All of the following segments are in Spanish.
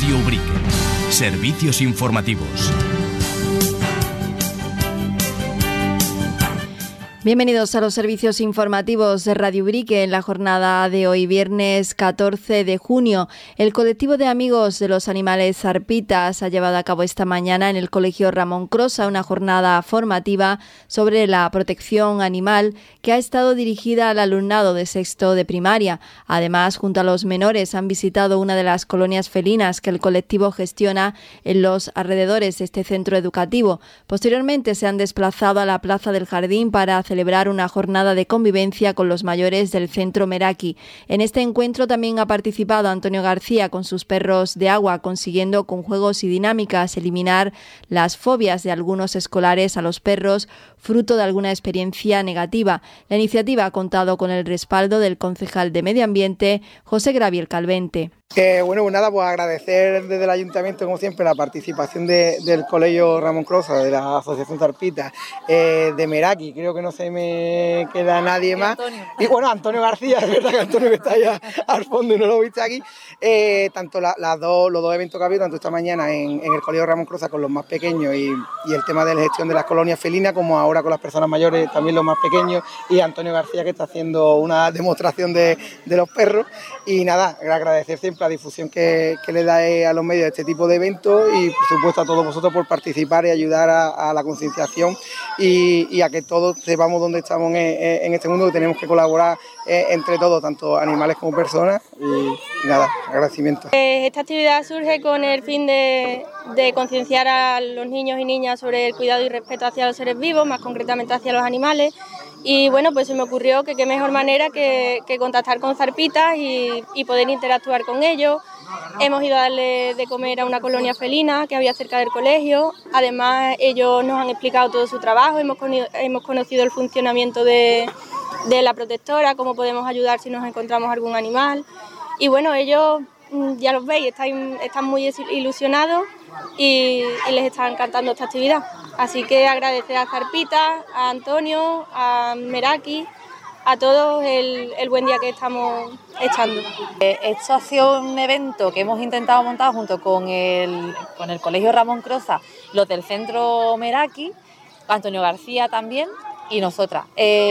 Radio Ubrique. Servicios informativos. Bienvenidos a los servicios informativos de Radio Ubrique. En la jornada de hoy, viernes 14 de junio, el colectivo de amigos de los animales Zarpitas ha llevado a cabo esta mañana en el Colegio Ramón Crosa una jornada formativa sobre la protección animal que ha estado dirigida al alumnado de sexto de primaria. Además, junto a los menores, han visitado una de las colonias felinas que el colectivo gestiona en los alrededores de este centro educativo. Posteriormente, se han desplazado a la Plaza del Jardín para celebrar una jornada de convivencia con los mayores del centro Meraki. En este encuentro también ha participado Antonio García con sus perros de agua, consiguiendo con juegos y dinámicas eliminar las fobias de algunos escolares a los perros, fruto de alguna experiencia negativa. La iniciativa ha contado con el respaldo del concejal de Medio Ambiente, José Graviel Calvente. Pues agradecer desde el Ayuntamiento, como siempre, la participación del Colegio Ramón Crosa, de la Asociación Zarpitas, de Meraki, creo que no se me queda nadie más. Y Antonio García, es verdad que Antonio que está allá al fondo y no lo viste aquí. Tanto los dos eventos que ha habido, tanto esta mañana en el Colegio Ramón Crosa con los más pequeños y el tema de la gestión de las colonias felinas, como ahora con las personas mayores, también los más pequeños, y Antonio García, que está haciendo una demostración de los perros. Y nada, agradecer siempre la difusión que le da a los medios de este tipo de eventos y por supuesto a todos vosotros por participar y ayudar a la concienciación y a que todos sepamos dónde estamos en este mundo, que tenemos que colaborar entre todos, tanto animales como personas, y nada, agradecimiento. Esta actividad surge con el fin de concienciar a los niños y niñas sobre el cuidado y respeto hacia los seres vivos, más concretamente hacia los animales. Y pues se me ocurrió que qué mejor manera que contactar con Zarpitas y poder interactuar con ellos. Hemos ido a darle de comer a una colonia felina que había cerca del colegio. Además, ellos nos han explicado todo su trabajo, hemos conocido el funcionamiento de la protectora, cómo podemos ayudar si nos encontramos algún animal. Y ellos, ya los veis, están muy ilusionados y les está encantando esta actividad. Así que agradecer a Zarpitas, a Antonio, a Meraki, a todos el buen día que estamos echando. Esto ha sido un evento que hemos intentado montar junto con el Colegio Ramón Crosa, los del centro Meraki, Antonio García también y nosotras.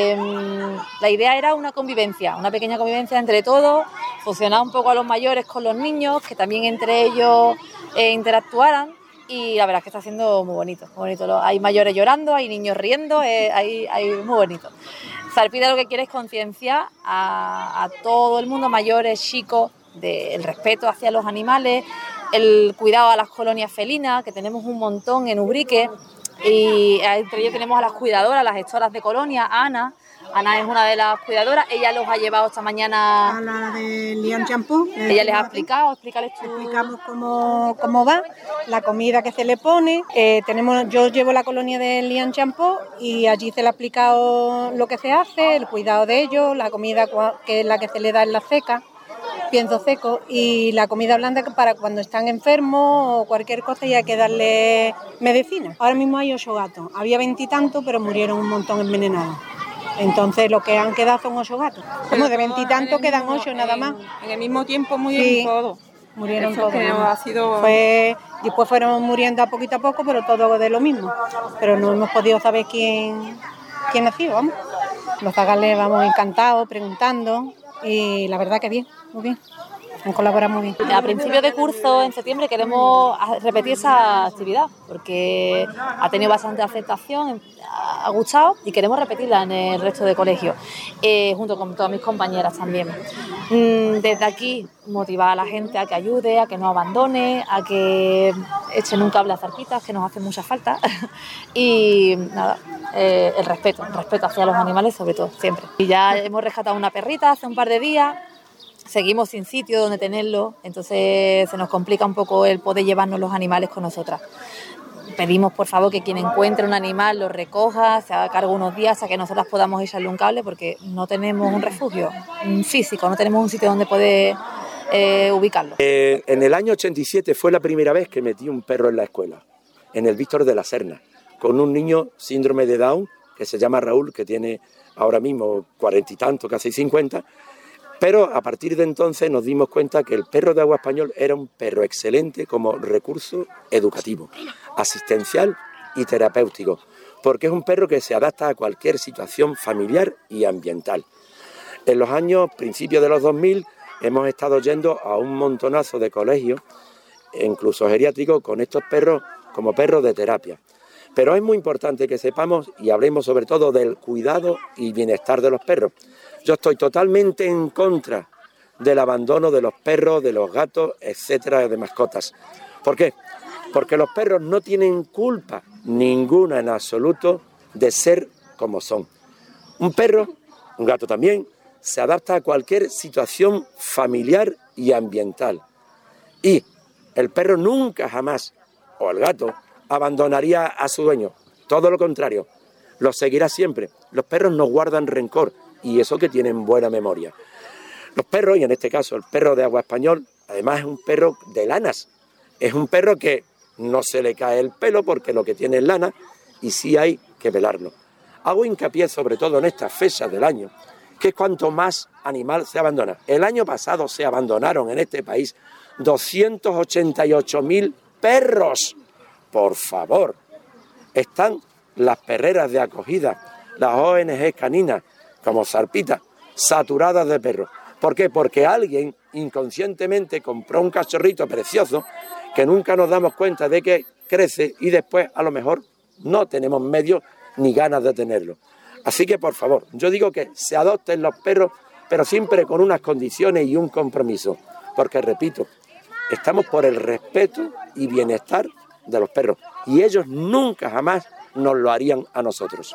La idea era una pequeña convivencia entre todos, fusionar un poco a los mayores con los niños, que también entre ellos interactuaran. Y la verdad es que está siendo muy bonito, muy bonito. Hay mayores llorando, hay niños riendo, hay muy bonito. Zarpitas lo que quiere es concienciar a todo el mundo, mayores, chicos, del respeto hacia los animales, el cuidado a las colonias felinas, que tenemos un montón en Ubrique, y entre ellos tenemos a las cuidadoras, las gestoras de colonia, Ana es una de las cuidadoras, ella los ha llevado esta mañana a la de Lian Champú. Ella les ha explicado, explicamos cómo va, la comida que se le pone. Yo llevo la colonia de Lian Champú y allí se le ha explicado lo que se hace, el cuidado de ellos, la comida que es la que se le da en la seca, pienso seco, y la comida blanda para cuando están enfermos o cualquier cosa y hay que darle medicina. Ahora mismo hay 8 gatos, había 20 y tanto, pero murieron un montón envenenados. Entonces lo que han quedado son 8 gatos. Como de 20 y tanto quedan 8 nada más. En el mismo tiempo murieron todos. Murieron eso todos. Que no ha sido... Después fueron muriendo a poco, pero todo de lo mismo. Pero no hemos podido saber quién ha sido, vamos. Los zagales vamos encantados, preguntando, y la verdad que bien, muy bien. Han colaborado muy bien. A principios de curso, en septiembre, queremos repetir esa actividad porque ha tenido bastante aceptación, ha gustado y queremos repetirla en el resto de colegios, junto con todas mis compañeras también. Desde aquí, motivar a la gente a que ayude, a que no abandone, a que echen un cable a Zarpitas, que nos hace mucha falta. Y nada, el respeto hacia los animales sobre todo, siempre. Y ya hemos rescatado una perrita hace un par de días. Seguimos sin sitio donde tenerlo, entonces se nos complica un poco el poder llevarnos los animales con nosotras. Pedimos por favor que quien encuentre un animal lo recoja, se haga cargo unos días hasta que nosotras podamos echarle un cable, porque no tenemos un refugio físico, no tenemos un sitio donde poder ubicarlo. En el año 87 fue la primera vez que metí un perro en la escuela, en el Víctor de la Serna, con un niño síndrome de Down que se llama Raúl, que tiene ahora mismo 40 y tanto, casi 50. Pero a partir de entonces nos dimos cuenta que el perro de agua español era un perro excelente como recurso educativo, asistencial y terapéutico, porque es un perro que se adapta a cualquier situación familiar y ambiental. En los principios de los 2000, hemos estado yendo a un montonazo de colegios, incluso geriátricos, con estos perros como perros de terapia. Pero es muy importante que sepamos y hablemos sobre todo del cuidado y bienestar de los perros. Yo estoy totalmente en contra del abandono de los perros, de los gatos, etcétera, de mascotas. ¿Por qué? Porque los perros no tienen culpa ninguna en absoluto de ser como son. Un perro, un gato también, se adapta a cualquier situación familiar y ambiental. Y el perro nunca jamás, o el gato, abandonaría a su dueño. Todo lo contrario, lo seguirá siempre. Los perros no guardan rencor y eso que tienen buena memoria. Los perros, y en este caso el perro de agua español, además es un perro de lanas. Es un perro que no se le cae el pelo porque lo que tiene es lana y sí hay que velarlo. Hago hincapié sobre todo en estas fechas del año, que es cuanto más animal se abandona. El año pasado se abandonaron en este país 288.000 perros. Por favor, están las perreras de acogida, las ONG caninas, como Zarpita, saturadas de perros. ¿Por qué? Porque alguien inconscientemente compró un cachorrito precioso que nunca nos damos cuenta de que crece y después a lo mejor no tenemos medios ni ganas de tenerlo. Así que, por favor, yo digo que se adopten los perros, pero siempre con unas condiciones y un compromiso. Porque, repito, estamos por el respeto y bienestar de los perros y ellos nunca jamás nos lo harían a nosotros.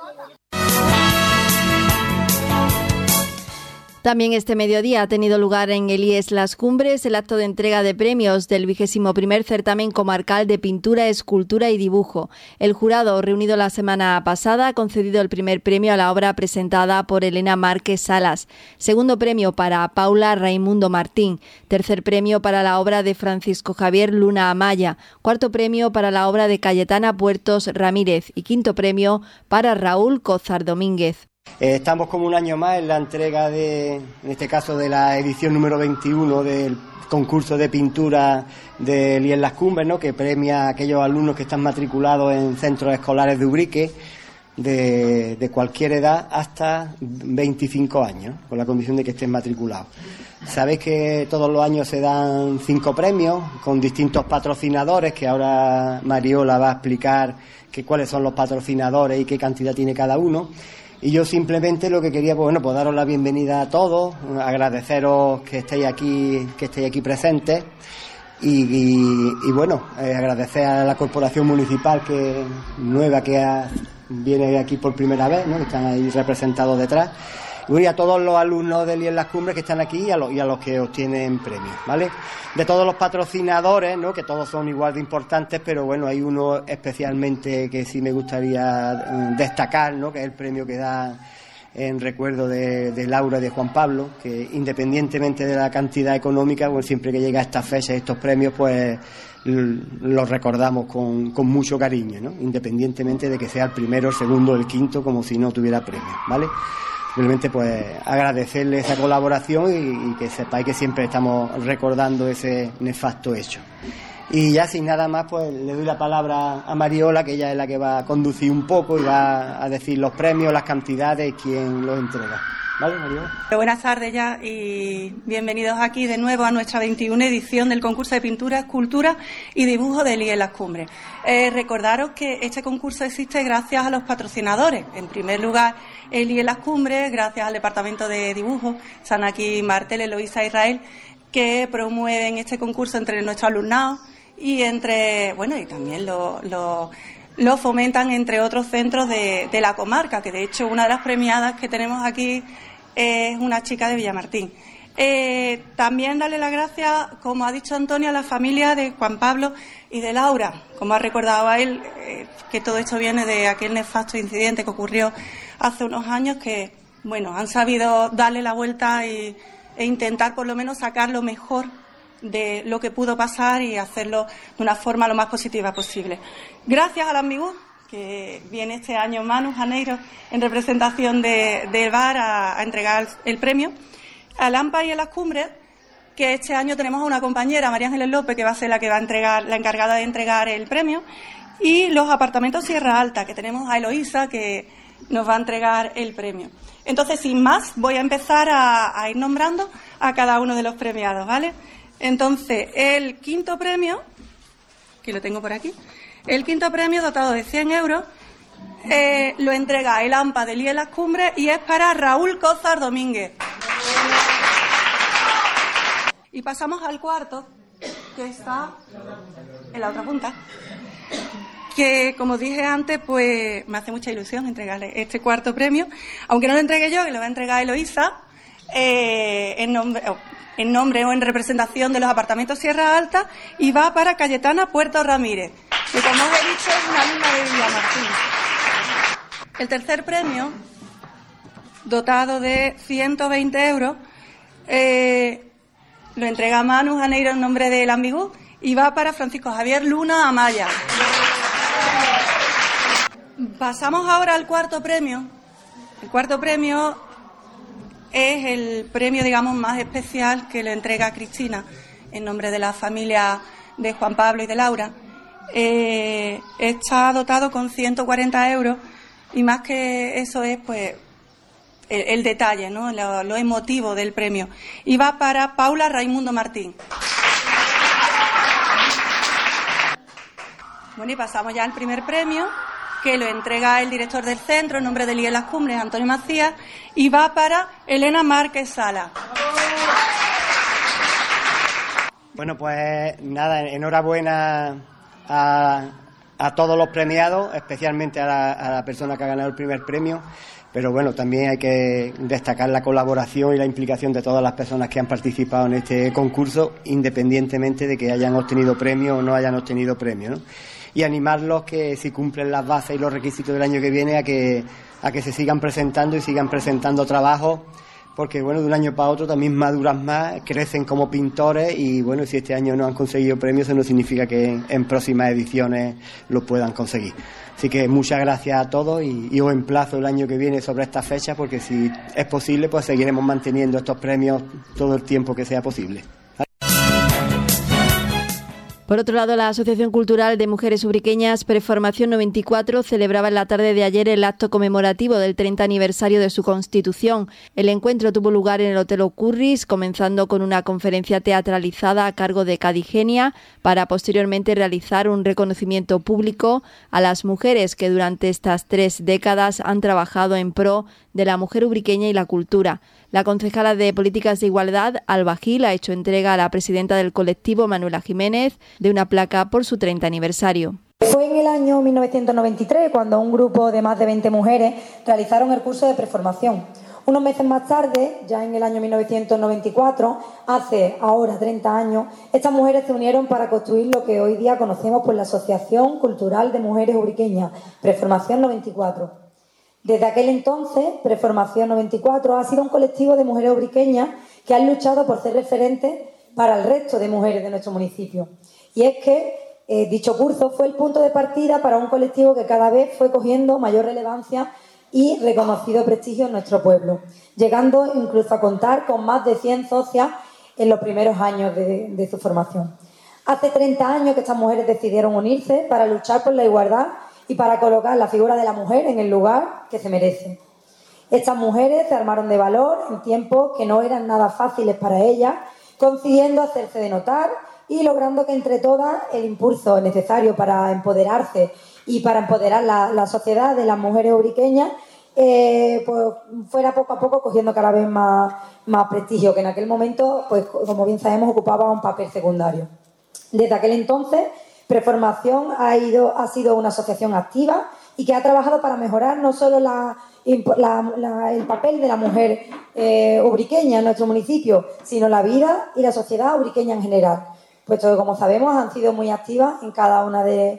También este mediodía ha tenido lugar en el IES Las Cumbres el acto de entrega de premios del 21º certamen comarcal de pintura, escultura y dibujo. El jurado, reunido la semana pasada, ha concedido el primer premio a la obra presentada por Elena Márquez Salas, segundo premio para Paula Raimundo Martín, tercer premio para la obra de Francisco Javier Luna Amaya, cuarto premio para la obra de Cayetana Puertos Ramírez y quinto premio para Raúl Cózar Domínguez. Estamos como un año más en la entrega en este caso de la edición número 21 del concurso de pintura del IES Las Cumbres, ¿no?, que premia a aquellos alumnos que están matriculados en centros escolares de Ubrique de cualquier edad hasta 25 años, con la condición de que estén matriculados. Sabéis que todos los años se dan 5 premios con distintos patrocinadores, que ahora Mariola va a explicar cuáles son los patrocinadores y qué cantidad tiene cada uno. Y yo simplemente lo que quería, pues daros la bienvenida a todos, agradeceros que estéis aquí presentes y agradecer a la corporación municipal nueva que viene aquí por primera vez, ¿no?, que están ahí representados detrás. Y a todos los alumnos del IES Las Cumbres que están aquí y a los que obtienen premios, ¿vale? De todos los patrocinadores, ¿no?, que todos son igual de importantes, pero bueno, hay uno especialmente que sí me gustaría destacar, ¿no?, que es el premio que da en recuerdo de Laura y de Juan Pablo, que independientemente de la cantidad económica, pues siempre que llega a estas fechas, estos premios, pues los recordamos con mucho cariño, ¿no?, independientemente de que sea el primero, el segundo, el quinto, como si no tuviera premio, ¿vale? Simplemente pues agradecerle esa colaboración y que sepáis que siempre estamos recordando ese nefasto hecho. Y ya sin nada más, pues le doy la palabra a Mariola, que ella es la que va a conducir un poco y va a decir los premios, las cantidades y quién los entrega. ¿Vale, Mariola? Buenas tardes ya y bienvenidos aquí de nuevo a nuestra 21 edición del concurso de pintura, escultura y dibujo del IES Las Cumbres. Recordaros que este concurso existe gracias a los patrocinadores. En primer lugar, el IES Las Cumbres, gracias al Departamento de Dibujo, están aquí Martel, Eloísa e Israel, que promueven este concurso entre nuestro alumnado y y también lo fomentan entre otros centros de la comarca, que de hecho una de las premiadas que tenemos aquí es una chica de Villamartín. También darle las gracias, como ha dicho Antonio, a la familia de Juan Pablo y de Laura, como ha recordado a él, que todo esto viene de aquel nefasto incidente que ocurrió hace unos años, que han sabido darle la vuelta e intentar por lo menos sacar lo mejor de lo que pudo pasar y hacerlo de una forma lo más positiva posible. Gracias al Amigú, que viene este año Manu Janeiro en representación del VAR a entregar el premio. al AMPA y a las cumbres, que este año tenemos a una compañera, María Ángeles López, que va a ser la que va a entregar, la encargada de entregar el premio, y los apartamentos Sierra Alta, que tenemos a Eloísa, que nos va a entregar el premio. Entonces, sin más, voy a empezar a ir nombrando a cada uno de los premiados, ¿vale? Entonces, el quinto premio, que lo tengo por aquí, el quinto premio dotado de 100 euros, lo entrega el AMPA de Lía en las Cumbres y es para Raúl Cózar Domínguez. Y pasamos al cuarto, que está en la otra punta, que, como dije antes, pues me hace mucha ilusión entregarle este cuarto premio, aunque no lo entregue yo, que lo va a entregar Eloísa, en nombre o en representación de los apartamentos Sierra Alta, y va para Cayetana Puerto Ramírez, que, como os he dicho, es una alumna de Villamartín. El tercer premio, dotado de 120 euros, lo entrega Manu Janeiro en nombre del Ambigú y va para Francisco Javier Luna Amaya. Pasamos ahora al cuarto premio. El cuarto premio es el premio, digamos, más especial que le entrega Cristina en nombre de la familia de Juan Pablo y de Laura. Está dotado con 140 euros y más que eso es, pues, el detalle, ¿no? Lo emotivo del premio. Y va para Paula Raimundo Martín. Bueno, y pasamos ya al primer premio, que lo entrega el director del centro en nombre de Lía en las Cumbres, Antonio Macías, y va para Elena Márquez Sala. Bueno, pues nada, enhorabuena a todos los premiados, especialmente a la persona que ha ganado el primer premio. Pero bueno, también hay que destacar la colaboración y la implicación de todas las personas que han participado en este concurso, independientemente de que hayan obtenido premio o no hayan obtenido premio, ¿no? Y animarlos, que si cumplen las bases y los requisitos del año que viene, a que se sigan presentando y sigan presentando trabajos, porque bueno, de un año para otro también maduran más, crecen como pintores, y bueno, si este año no han conseguido premios, eso no significa que en próximas ediciones lo puedan conseguir. Así que muchas gracias a todos y os emplazo el año que viene sobre estas fechas, porque si es posible, pues seguiremos manteniendo estos premios todo el tiempo que sea posible. Por otro lado, la Asociación Cultural de Mujeres Ubriqueñas Preformación 94 celebraba en la tarde de ayer el acto conmemorativo del 30 aniversario de su constitución. El encuentro tuvo lugar en el Hotel Ocurris, comenzando con una conferencia teatralizada a cargo de Cadigenia, para posteriormente realizar un reconocimiento público a las mujeres que durante estas 3 décadas han trabajado en pro de la mujer ubriqueña y la cultura. La concejala de Políticas de Igualdad, Alba Gil, ha hecho entrega a la presidenta del colectivo, Manuela Jiménez, de una placa por su 30 aniversario. Fue en el año 1993 cuando un grupo de más de 20 mujeres realizaron el curso de preformación. Unos meses más tarde, ya en el año 1994, hace ahora 30 años, estas mujeres se unieron para construir lo que hoy día conocemos por la Asociación Cultural de Mujeres Ubriqueñas, Preformación 94. Desde aquel entonces, Preformación 94 ha sido un colectivo de mujeres ubriqueñas que han luchado por ser referentes para el resto de mujeres de nuestro municipio. Y es que dicho curso fue el punto de partida para un colectivo que cada vez fue cogiendo mayor relevancia y reconocido prestigio en nuestro pueblo, llegando incluso a contar con más de 100 socias en los primeros años de su formación. Hace 30 años que estas mujeres decidieron unirse para luchar por la igualdad y para colocar la figura de la mujer en el lugar que se merece. Estas mujeres se armaron de valor en tiempos que no eran nada fáciles para ellas, consiguiendo hacerse de notar y logrando que entre todas el impulso necesario para empoderarse y para empoderar la sociedad de las mujeres ubriqueñas pues fuera poco a poco cogiendo cada vez más prestigio, que en aquel momento, pues como bien sabemos, ocupaba un papel secundario. Desde aquel entonces, Preformación ha sido una asociación activa y que ha trabajado para mejorar no solo el papel de la mujer ubriqueña en nuestro municipio, sino la vida y la sociedad ubriqueña en general, puesto que, como sabemos, han sido muy activas en cada una de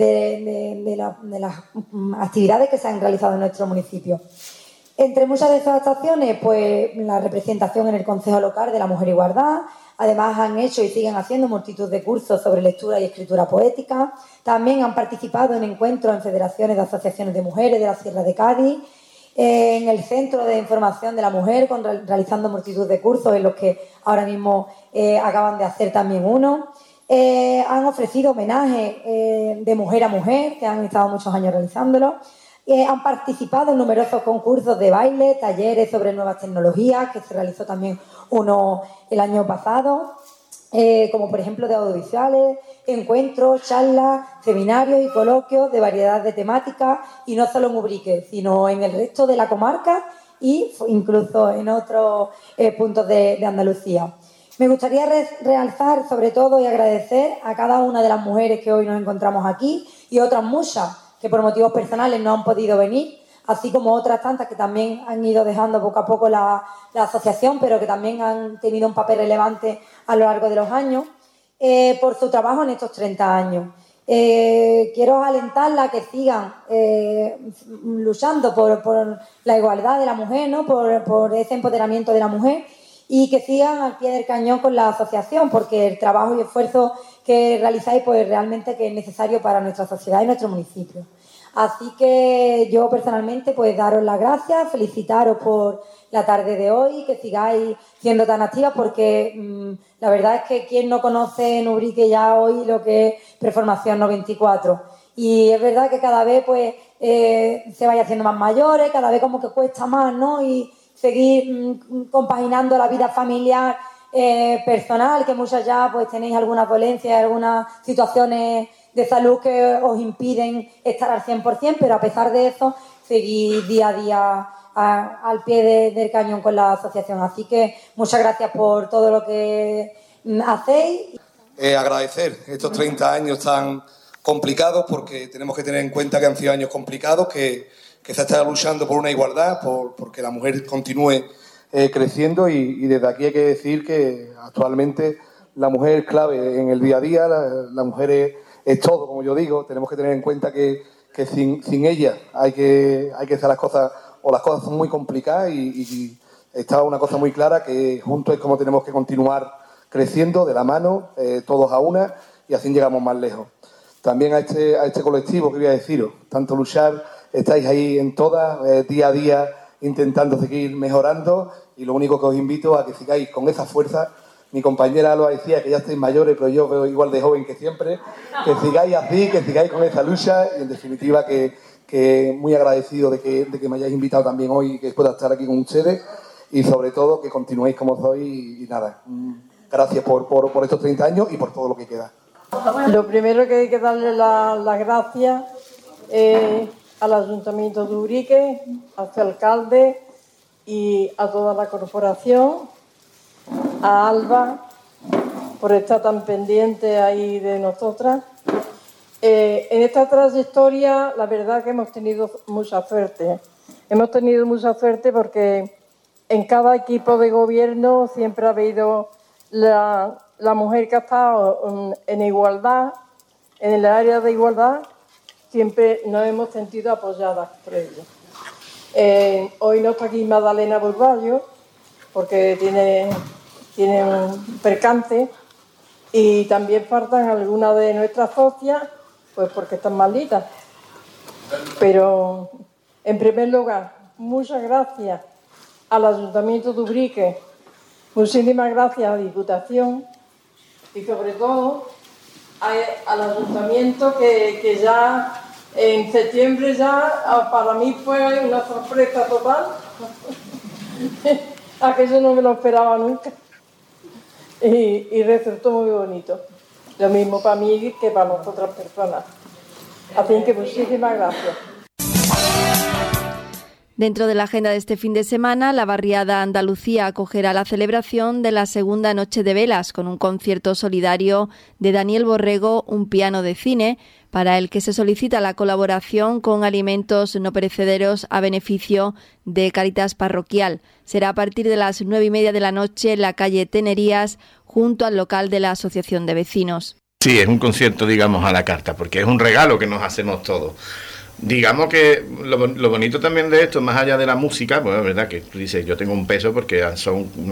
las actividades que se han realizado en nuestro municipio. Entre muchas de estas actuaciones, pues la representación en el Consejo Local de la Mujer Igualdad. Además, han hecho y siguen haciendo multitud de cursos sobre lectura y escritura poética. También han participado en encuentros en federaciones de asociaciones de mujeres de la Sierra de Cádiz. en el Centro de Información de la Mujer, realizando multitud de cursos, en los que ahora mismo acaban de hacer también uno. Han ofrecido homenajes de mujer a mujer, que han estado muchos años realizándolo. Han participado en numerosos concursos de baile, talleres sobre nuevas tecnologías, que se realizó también uno el año pasado, como por ejemplo de audiovisuales, encuentros, charlas, seminarios y coloquios de variedad de temáticas, y no solo en Ubrique, sino en el resto de la comarca y incluso en otros puntos de Andalucía. Me gustaría realzar sobre todo y agradecer a cada una de las mujeres que hoy nos encontramos aquí y otras muchas que por motivos personales no han podido venir, así como otras tantas que también han ido dejando poco a poco la asociación, pero que también han tenido un papel relevante a lo largo de los años, por su trabajo en estos 30 años. Quiero alentarla a que sigan luchando por la igualdad de la mujer, ¿no? por ese empoderamiento de la mujer, y que sigan al pie del cañón con la asociación, porque el trabajo y esfuerzo que realizáis pues realmente que es necesario para nuestra sociedad y nuestro municipio. Así que yo personalmente pues daros las gracias, felicitaros por la tarde de hoy, que sigáis siendo tan activas, porque la verdad es que quien no conoce en Ubrique ya hoy lo que es Preformación 94. Y es verdad que cada vez pues se vaya haciendo más mayores, cada vez como que cuesta más, ¿no? Y seguir compaginando la vida familiar, personal, que muchas ya pues tenéis algunas dolencias, algunas situaciones de salud que os impiden estar al 100%, pero a pesar de eso seguís día a día al pie del cañón con la asociación. Así que muchas gracias por todo lo que hacéis. Agradecer estos 30 años tan complicados, porque tenemos que tener en cuenta que han sido años complicados, que se está luchando por una igualdad, porque la mujer continúe creciendo, y desde aquí hay que decir que actualmente la mujer es clave en el día a día, la mujer es todo, como yo digo. Tenemos que tener en cuenta que sin ella hay que hacer las cosas son muy complicadas, y está una cosa muy clara, que juntos es como tenemos que continuar creciendo de la mano, todos a una, y así llegamos más lejos. También a este colectivo que voy a deciros, tanto luchar, estáis ahí en todas, día a día, intentando seguir mejorando, y lo único que os invito a que sigáis con esa fuerza. Mi compañera lo decía, que ya estáis mayores, pero yo veo igual de joven que siempre, que sigáis así, que sigáis con esa lucha, y en definitiva que muy agradecido de que me hayáis invitado también hoy y que pueda estar aquí con ustedes, y sobre todo que continuéis como sois, y nada, gracias por estos 30 años y por todo lo que queda. Lo primero que hay que darle las gracias al Ayuntamiento de Ubrique, a su alcalde y a toda la corporación, a Alba por estar tan pendiente ahí de nosotras. En esta trayectoria, la verdad que hemos tenido mucha suerte. Hemos tenido mucha suerte porque en cada equipo de gobierno siempre ha habido la mujer que ha estado en igualdad, en el área de igualdad, siempre nos hemos sentido apoyadas por ellos. Hoy no está aquí Magdalena Burballo, porque tiene un percance, y también faltan algunas de nuestras socias, pues porque están malditas. Pero, en primer lugar, muchas gracias al Ayuntamiento de Ubrique, muchísimas gracias a la Diputación, y sobre todo al Ayuntamiento, que ya en septiembre ya para mí fue una sorpresa total. Aquello no me lo esperaba nunca, y resultó muy bonito. Lo mismo para mí que para las otras personas. Así que muchísimas gracias. Dentro de la agenda de este fin de semana, la barriada Andalucía acogerá la celebración de la segunda noche de velas con un concierto solidario de Daniel Borrego, un piano de cine, para el que se solicita la colaboración con alimentos no perecederos a beneficio de Cáritas Parroquial. Será a partir de las 9:30 de la noche en la calle Tenerías, junto al local de la Asociación de Vecinos. Sí, es un concierto, digamos, a la carta, porque es un regalo que nos hacemos todos. Digamos que lo bonito también de esto, más allá de la música, pues es verdad que tú dices, yo tengo un peso porque son unas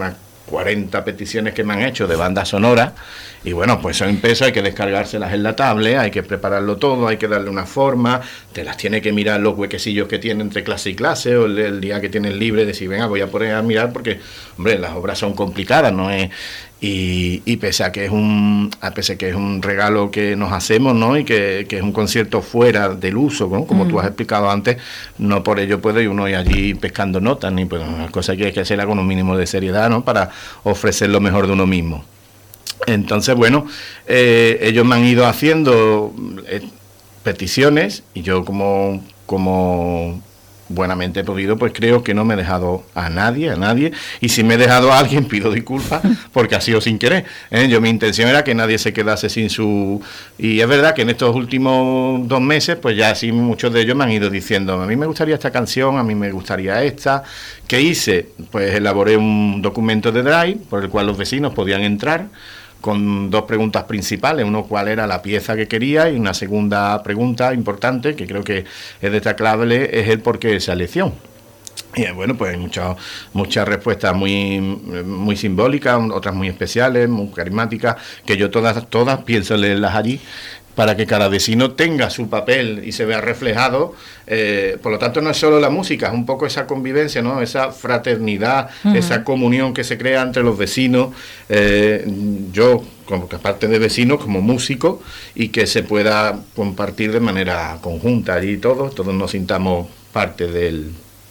40 peticiones que me han hecho de banda sonora, y bueno, pues son impresas, hay que descargárselas en la tablet, hay que prepararlo todo, hay que darle una forma, te las tiene que mirar los huequecillos que tiene entre clase y clase, o el día que tienes libre, decir, venga, voy a poner a mirar, porque, hombre, las obras son complicadas, no es... Y pese a que es un regalo que nos hacemos, ¿no? Y que es un concierto fuera del uso, ¿no? Como tú has explicado antes, no por ello puede uno ir allí pescando notas, ni pues una cosa que hay que hacerla con un mínimo de seriedad, ¿no? Para ofrecer lo mejor de uno mismo. Entonces, bueno, ellos me han ido haciendo peticiones, y yo como buenamente he podido, pues creo que no me he dejado a nadie, y si me he dejado a alguien pido disculpas porque ha sido sin querer, mi intención era que nadie se quedase sin su... Y es verdad que en estos últimos 2 meses, pues ya sí muchos de ellos me han ido diciendo, a mí me gustaría esta canción, a mí me gustaría esta. ¿Qué hice? Pues elaboré un documento de Drive por el cual los vecinos podían entrar con 2 preguntas principales, uno cuál era la pieza que quería, y una segunda pregunta importante, que creo que es destacable, es el porqué de esa elección. Y bueno, pues muchas respuestas muy simbólicas, otras muy especiales, muy carismáticas, que yo todas pienso leerlas allí, para que cada vecino tenga su papel y se vea reflejado. Por lo tanto, no es solo la música, es un poco esa convivencia, ¿no? Esa fraternidad, esa comunión que se crea entre los vecinos, yo como parte de vecinos, como músico, y que se pueda compartir de manera conjunta y todos nos sintamos parte de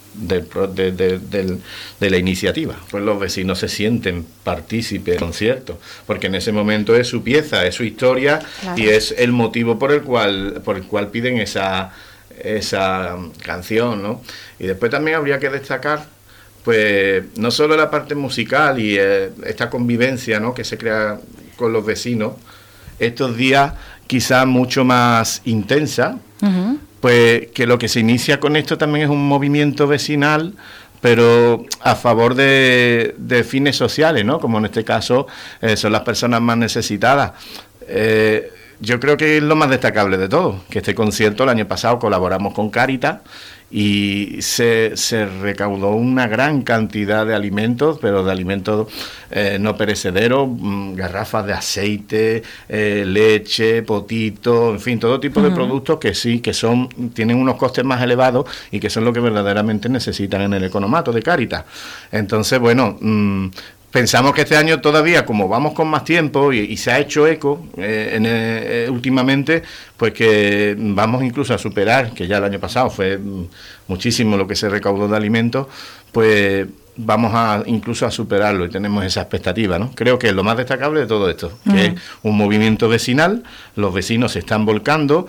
la iniciativa. Pues los vecinos se sienten partícipes del concierto, porque en ese momento es su pieza, es su historia, claro, y es el motivo por el cual piden esa canción, ¿no? Y después también habría que destacar, pues, no solo la parte musical y esta convivencia, ¿no?, que se crea con los vecinos, estos días quizás mucho más intensa. Pues que lo que se inicia con esto también es un movimiento vecinal, pero a favor de fines sociales, ¿no? Como en este caso son las personas más necesitadas. Yo creo que es lo más destacable de todo, que este concierto el año pasado colaboramos con Cáritas y se recaudó una gran cantidad de alimentos, pero de alimentos no perecederos, garrafas de aceite, leche, potito, en fin, todo tipo de productos que sí, que tienen unos costes más elevados y que son lo que verdaderamente necesitan en el economato de Cáritas. Entonces, bueno, pensamos que este año todavía, como vamos con más tiempo y se ha hecho eco últimamente, pues que vamos incluso a superar, que ya el año pasado fue muchísimo lo que se recaudó de alimentos, pues vamos incluso a superarlo y tenemos esa expectativa, ¿no? Creo que es lo más destacable de todo esto, que es un movimiento vecinal, los vecinos se están volcando.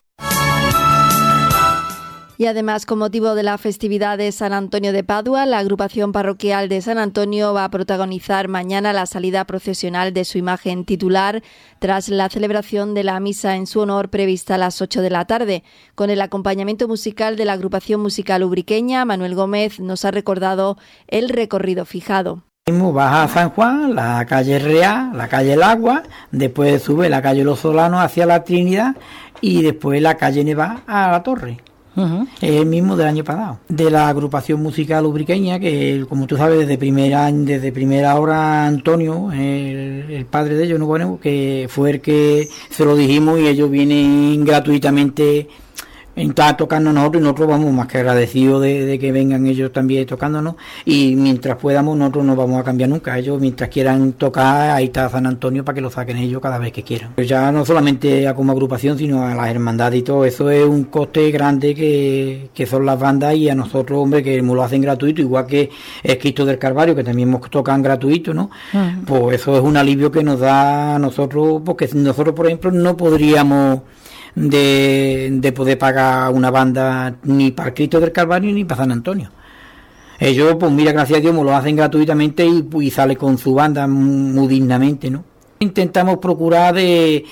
Y además, con motivo de la festividad de San Antonio de Padua, la agrupación parroquial de San Antonio va a protagonizar mañana la salida procesional de su imagen titular tras la celebración de la misa en su honor prevista a las 8 de la tarde. Con el acompañamiento musical de la agrupación musical ubriqueña, Manuel Gómez nos ha recordado el recorrido fijado. Baja a San Juan, la calle Real, la calle El Agua, después sube la calle Los Solanos hacia la Trinidad y después la calle Neva a la Torre. Es el mismo del año pasado, de la agrupación musical ubriqueña, que como tú sabes desde primera hora Antonio, el padre de ellos, ¿no? Bueno, que fue el que se lo dijimos y ellos vienen gratuitamente a tocarnos a nosotros, y nosotros vamos más que agradecidos de que vengan ellos también tocándonos, y mientras podamos nosotros no vamos a cambiar nunca. Ellos mientras quieran tocar, ahí está San Antonio para que lo saquen ellos cada vez que quieran. Pues ya no solamente como agrupación, sino a las hermandades y todo eso es un coste grande que son las bandas, y a nosotros, hombre, que lo hacen gratuito, igual que el Cristo del Calvario, que también tocan gratuito, ¿no? Pues eso es un alivio que nos da a nosotros, porque nosotros, por ejemplo, no podríamos de poder pagar una banda ni para el Cristo del Calvario ni para San Antonio. Ellos, pues mira, gracias a Dios, lo hacen gratuitamente y sale con su banda muy dignamente, ¿no? Intentamos procurar de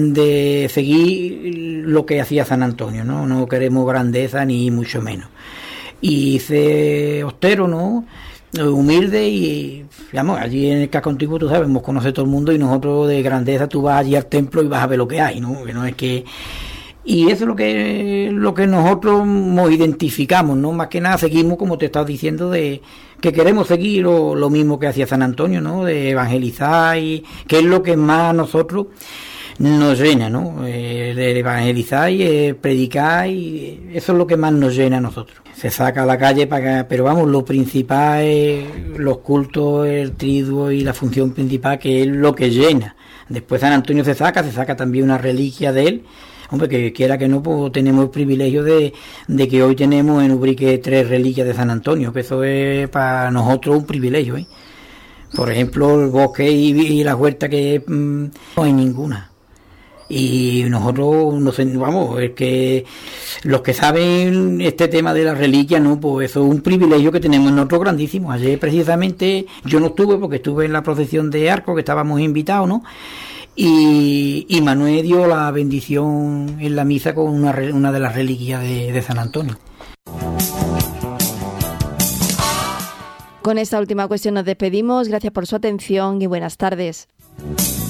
seguir lo que hacía San Antonio, ¿no? No queremos grandeza ni mucho menos. Y ser austero, ¿no? Humilde, y digamos, allí en el casco antiguo, tú sabes, conoce todo el mundo, y nosotros de grandeza tú vas allí al templo y vas a ver lo que hay, ¿no? Que no es que... Y eso es lo que nosotros nos identificamos, ¿no? Más que nada seguimos, como te estaba diciendo, de que queremos seguir lo mismo que hacía San Antonio, ¿no? De evangelizar, y que es lo que más a nosotros nos llena, ¿no? De evangelizar y predicar, y eso es lo que más nos llena a nosotros. Se saca a la calle pero vamos, lo principal es los cultos, el triduo y la función principal, que es lo que llena. Después San Antonio se saca también una reliquia de él. Hombre, que quiera que no, pues tenemos el privilegio de que hoy tenemos en Ubrique 3 reliquias de San Antonio, que eso es para nosotros un privilegio, ¿eh? Por ejemplo, el bosque y la huerta, que no hay ninguna. Y nosotros, es que los que saben este tema de las reliquias, ¿no? Pues eso es un privilegio que tenemos nosotros grandísimo. Ayer precisamente yo no estuve porque estuve en la procesión de Arco, que estábamos invitados, ¿no? Y Manuel dio la bendición en la misa con una de las reliquias de San Antonio. Con esta última cuestión nos despedimos. Gracias por su atención y buenas tardes.